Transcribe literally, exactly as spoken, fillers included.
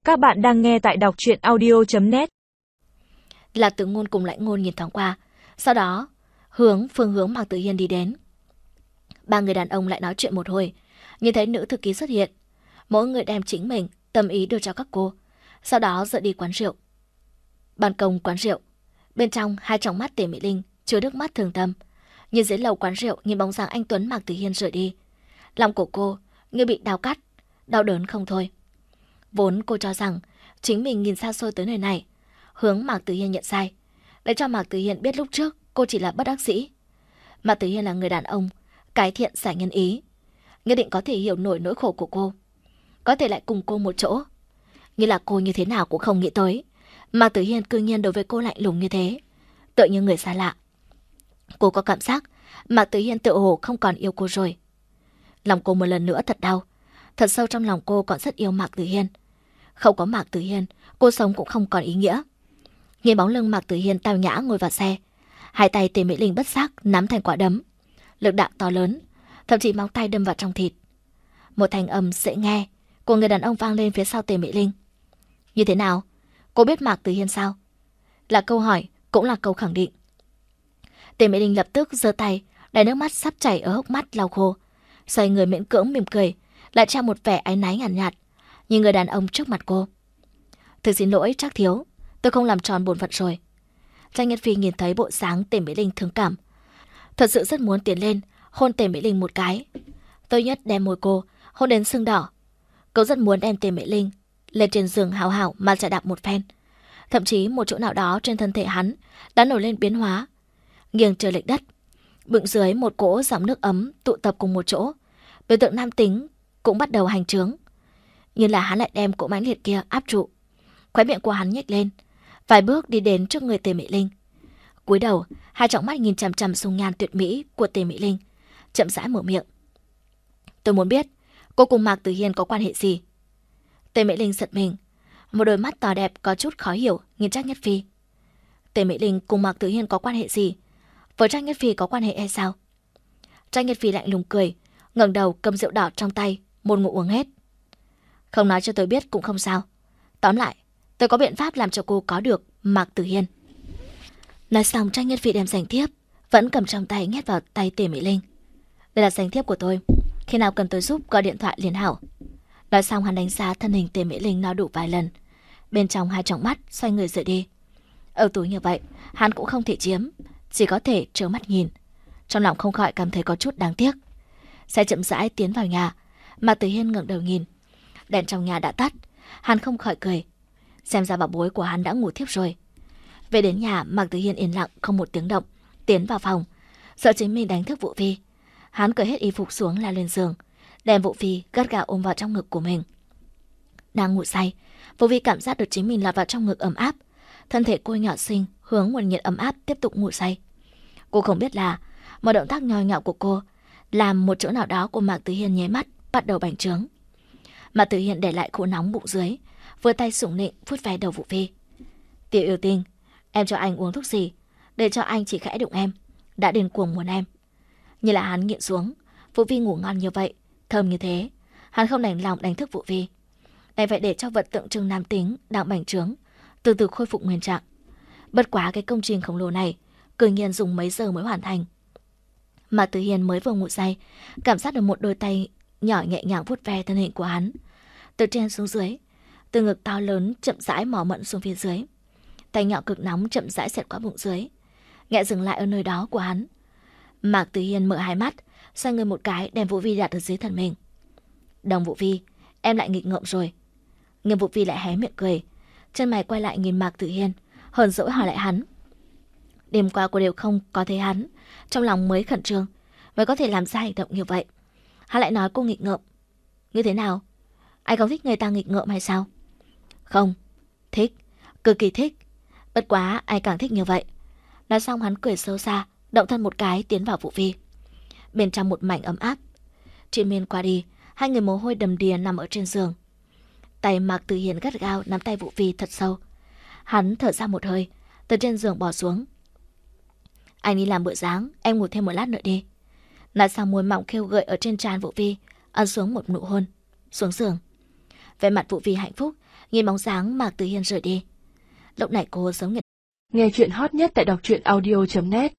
Các bạn đang nghe tại đọc truyện audio chấm net. Lạc Tử Ngôn cùng Lãnh Ngôn nhìn thoáng qua, sau đó hướng phương hướng Mạc Tử Hiên đi đến. Ba người đàn ông lại nói chuyện một hồi, nhìn thấy nữ thư ký xuất hiện, mỗi người đem chính mình tâm ý đưa cho các cô, sau đó rời đi quán rượu. Ban công quán rượu, bên trong hai tròng mắt Tề Mỹ Linh chứa nước mắt thường tâm, nhìn dưới lầu quán rượu, nhìn bóng dáng anh tuấn Mạc Tử Hiên rời đi, lòng của cô như bị đau cắt, đau đớn không thôi. Vốn cô cho rằng chính mình nhìn xa xôi tới nơi này, hướng Mạc Tử Hiên nhận sai, để cho Mạc Tử Hiên biết lúc trước cô chỉ là bất đắc dĩ. Mạc Tử Hiên là người đàn ông cái thiện giải nhân ý, nhất định có thể hiểu nổi nỗi khổ của cô, có thể lại cùng cô một chỗ. Như là cô như thế nào cũng không nghĩ tới, Mạc Tử Hiên cư nhiên đối với cô lạnh lùng như thế, tựa như người xa lạ. Cô có cảm giác Mạc Tử Hiên tự hồ không còn yêu cô rồi. Lòng cô một lần nữa thật đau, thật sâu trong lòng cô còn rất yêu Mạc Tử Hiên. Không có Mạc Tử Hiên, cô sống cũng không còn ý nghĩa. Nhìn bóng lưng Mạc Tử Hiên tao nhã ngồi vào xe, hai tay Tề Mỹ Linh bất giác nắm thành quả đấm, lực đạo to lớn, thậm chí móng tay đâm vào trong thịt. Một thanh âm dễ nghe của người đàn ông vang lên phía sau Tề Mỹ Linh. Như thế nào? Cô biết Mạc Tử Hiên sao? Là câu hỏi, cũng là câu khẳng định. Tề Mỹ Linh lập tức giơ tay, đầy nước mắt sắp chảy ở hốc mắt lau khô, xoay người miễn cưỡng mỉm cười, lại trao một vẻ áy náy nhàn nhạt, nhạt nhìn người đàn ông trước mặt cô. Thực xin lỗi Trác thiếu, tôi không làm tròn bổn phận rồi. Trang Nhất Phi nhìn thấy bộ dáng Tề Mỹ Linh thương cảm, thật sự rất muốn tiến lên hôn Tề Mỹ Linh một cái, tôi nhất đem môi cô hôn đến sưng đỏ. Cậu rất muốn đem Tề Mỹ Linh lên trên giường hào hào mà chà đạp một phen, thậm chí một chỗ nào đó trên thân thể hắn đã nổi lên biến hóa, nghiêng trời lệch đất, bụng dưới một cỗ dòng nước ấm tụ tập cùng một chỗ, biểu tượng nam tính cũng bắt đầu hành trướng. Nhưng là hắn lại đem cỗ mãnh liệt kia áp trụ, khóe miệng của hắn nhếch lên, vài bước đi đến trước người Tề Mỹ Linh, cúi đầu, hai tròng mắt nhìn chằm chằm dung nhan tuyệt mỹ của Tề Mỹ Linh, chậm rãi mở miệng. Tôi muốn biết cô cùng Mạc Tử Hiên có quan hệ gì? Tề Mỹ Linh giật mình, một đôi mắt to đẹp có chút khó hiểu nhìn Trác Nhất Phi. Tề Mỹ Linh cùng Mạc Tử Hiên có quan hệ gì? Với Trác Nhất Phi có quan hệ hay sao? Trác Nhất Phi lạnh lùng cười, ngẩng đầu cầm rượu đỏ trong tay, một ngụm uống hết. Không nói cho tôi biết cũng không sao. Tóm lại, tôi có biện pháp làm cho cô có được Mạc Tử Hiên. Nói xong, Trác Nhất Phi đem danh thiếp vẫn cầm trong tay nhét vào tay Tề Mỹ Linh. Đây là danh thiếp của tôi, khi nào cần tôi giúp gọi điện thoại liền hảo. Nói xong, hắn đánh giá thân hình Tề Mỹ Linh no đủ vài lần, bên trong hai tròng mắt xoay người rời đi. Ở túi như vậy, hắn cũng không thể chiếm, chỉ có thể trơ mắt nhìn. Trong lòng không khỏi cảm thấy có chút đáng tiếc. Xe chậm rãi tiến vào nhà, Mạc Tử Hiên ngẩng đầu nhìn, đèn trong nhà đã tắt, hắn không khỏi cười, xem ra bảo bối của hắn đã ngủ thiếp rồi. Về đến nhà, Mạc Tử Hiên yên lặng không một tiếng động tiến vào phòng, sợ chính mình đánh thức Vũ Phi. Hắn cởi hết y phục xuống lao lên giường, đem Vũ Phi gắt gao ôm vào trong ngực của mình. Đang ngủ say, Vũ Phi cảm giác được chính mình lọt vào trong ngực ấm áp, thân thể cô nhỏ xinh hướng nguồn nhiệt ấm áp tiếp tục ngủ say. Cô không biết là một động tác nho nhỏ của cô làm một chỗ nào đó của Mạc Tử Hiên nháy mắt bắt đầu bành trướng. Mạc Tử Hiên để lại khổ nóng bụng dưới, vừa tay sủng nịnh vuốt ve đầu Vũ Phi. Tiểu yêu tinh, em cho anh uống thuốc gì để cho anh chỉ khẽ đụng em, đã điên cuồng muốn em. Như là hắn nghiện xuống, Vũ Phi ngủ ngon như vậy, thơm như thế, hắn không đành lòng đánh thức Vũ Phi, đành phải để cho vật tượng trưng nam tính đang bành trướng từ từ khôi phục nguyên trạng. Bất quá cái công trình khổng lồ này cứ nhiên dùng mấy giờ mới hoàn thành. Mạc Tử Hiên mới vừa ngủ say, cảm giác được một đôi tay nhỏ nhẹ nhàng vuốt ve thân hình của hắn, từ trên xuống dưới, từ ngực to lớn chậm rãi mò mẫm xuống phía dưới. Tay nhỏ cực nóng chậm rãi xẹt qua bụng dưới, nhẹ dừng lại ở nơi đó của hắn. Mạc Tử Hiên mở hai mắt, xoay người một cái đem Vũ Phi đặt ở dưới thân mình. Đồng Vũ Phi, em lại nghịch ngợm rồi. Nghiêm Vũ Phi lại hé miệng cười, chân mày quay lại nhìn Mạc Tử Hiên, hờn dỗi hỏi lại hắn. Đêm qua cô đều không có thấy hắn, trong lòng mới khẩn trương, mới có thể làm ra hành động như vậy. Hắn lại nói cô nghịch ngợm. Như thế nào? Anh không thích người ta nghịch ngợm hay sao? Không, thích, cực kỳ thích. Bất quá ai càng thích như vậy. Nói xong hắn cười sâu xa, động thân một cái tiến vào Vũ Phi. Bên trong một mảnh ấm áp. Triền miên qua đi, hai người mồ hôi đầm đìa nằm ở trên giường. Tay Mạc Tử Hiên gắt gao nắm tay Vũ Phi thật sâu. Hắn thở ra một hơi, từ trên giường bò xuống. Anh đi làm bữa sáng, em ngủ thêm một lát nữa đi. Nói xong môi mỏng khêu gợi ở trên trán Vũ Phi, ấn xuống một nụ hôn, xuống giường. Vẻ mặt Vũ Phi hạnh phúc, nhìn bóng dáng Mạc Tử Hiên rời đi. Lúc này cô giống như nghe chuyện hot nhất tại đọc truyện audio chấm net.